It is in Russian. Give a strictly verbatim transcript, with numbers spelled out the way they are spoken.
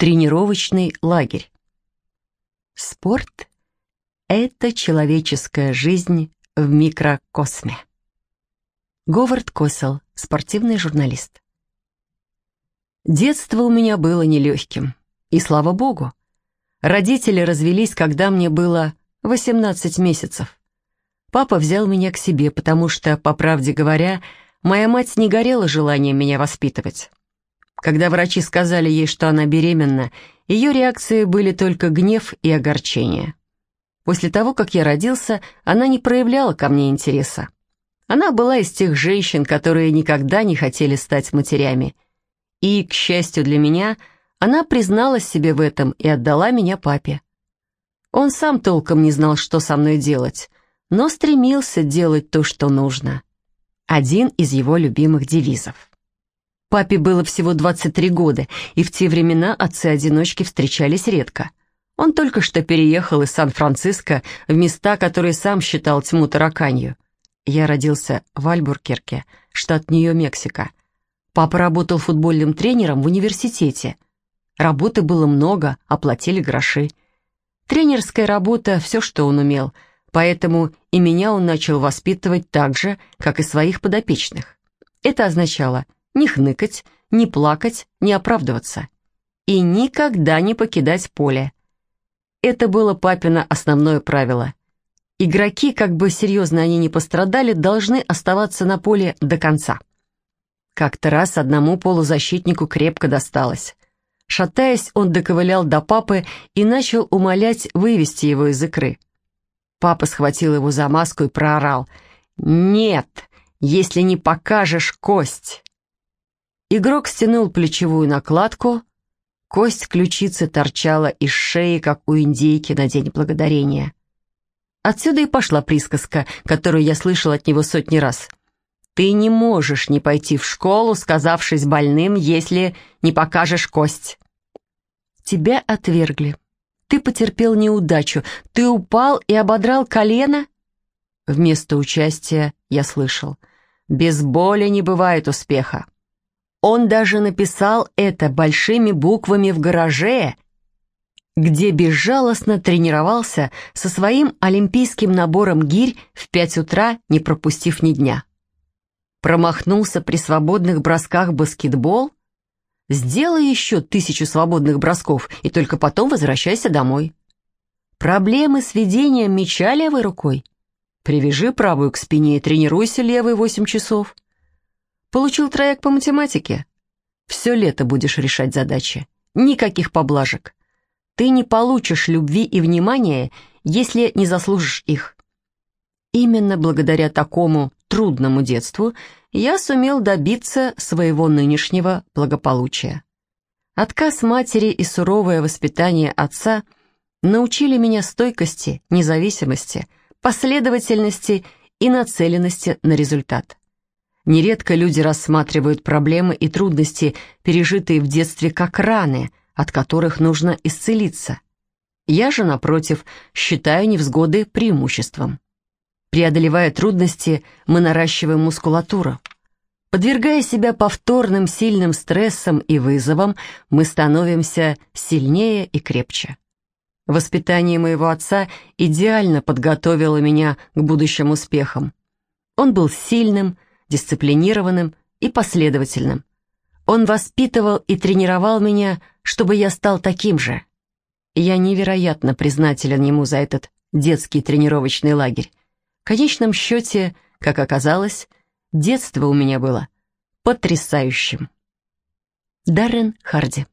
Тренировочный лагерь. Спорт — это человеческая жизнь в микрокосме. Говард Коссел, спортивный журналист. Детство у меня было нелегким, и слава богу. Родители развелись, когда мне было восемнадцать месяцев. Папа взял меня к себе, потому что, по правде говоря, моя мать не горела желанием меня воспитывать. Когда врачи сказали ей, что она беременна, ее реакции были только гнев и огорчение. После того, как я родился, она не проявляла ко мне интереса. Она была из тех женщин, которые никогда не хотели стать матерями. И, к счастью для меня, она призналась себе в этом и отдала меня папе. Он сам толком не знал, что со мной делать, но стремился делать то, что нужно. Один из его любимых девизов. Папе было всего двадцать три года, и в те времена отцы-одиночки встречались редко. Он только что переехал из Сан-Франциско в места, которые сам считал тьму тараканью. Я родился в Альбуркерке, штат Нью-Мексико. Папа работал футбольным тренером в университете. Работы было много, оплатили гроши. Тренерская работа — все, что он умел, поэтому и меня он начал воспитывать так же, как и своих подопечных. Это означало не хныкать, не плакать, не оправдываться. И никогда не покидать поле. Это было папино основное правило. Игроки, как бы серьезно они ни пострадали, должны оставаться на поле до конца. Как-то раз одному полузащитнику крепко досталось. Шатаясь, он доковылял до папы и начал умолять вывести его из игры. Папа схватил его за маску и проорал: «Нет, если не покажешь кость». Игрок стянул плечевую накладку, кость ключицы торчала из шеи, как у индейки на День Благодарения. Отсюда и пошла присказка, которую я слышал от него сотни раз. «Ты не можешь не пойти в школу, сказавшись больным, если не покажешь кость». Тебя отвергли. Ты потерпел неудачу. Ты упал и ободрал колено. Вместо участия я слышал: «Без боли не бывает успеха». Он даже написал это большими буквами в гараже, где безжалостно тренировался со своим олимпийским набором гирь в пять утра, не пропустив ни дня. Промахнулся при свободных бросках в баскетбол? Сделай еще тысячу свободных бросков и только потом возвращайся домой. Проблемы с ведением мяча левой рукой? Привяжи правую к спине и тренируйся левой восемь часов. Получил трояк по математике? Все лето будешь решать задачи. Никаких поблажек. Ты не получишь любви и внимания, если не заслужишь их. Именно благодаря такому трудному детству я сумел добиться своего нынешнего благополучия. Отказ матери и суровое воспитание отца научили меня стойкости, независимости, последовательности и нацеленности на результат. Нередко люди рассматривают проблемы и трудности, пережитые в детстве, как раны, от которых нужно исцелиться. Я же, напротив, считаю невзгоды преимуществом. Преодолевая трудности, мы наращиваем мускулатуру. Подвергая себя повторным сильным стрессам и вызовам, мы становимся сильнее и крепче. Воспитание моего отца идеально подготовило меня к будущим успехам. Он был сильным, дисциплинированным и последовательным. Он воспитывал и тренировал меня, чтобы я стал таким же. Я невероятно признателен ему за этот детский тренировочный лагерь. В конечном счете, как оказалось, детство у меня было потрясающим. Даррен Харди.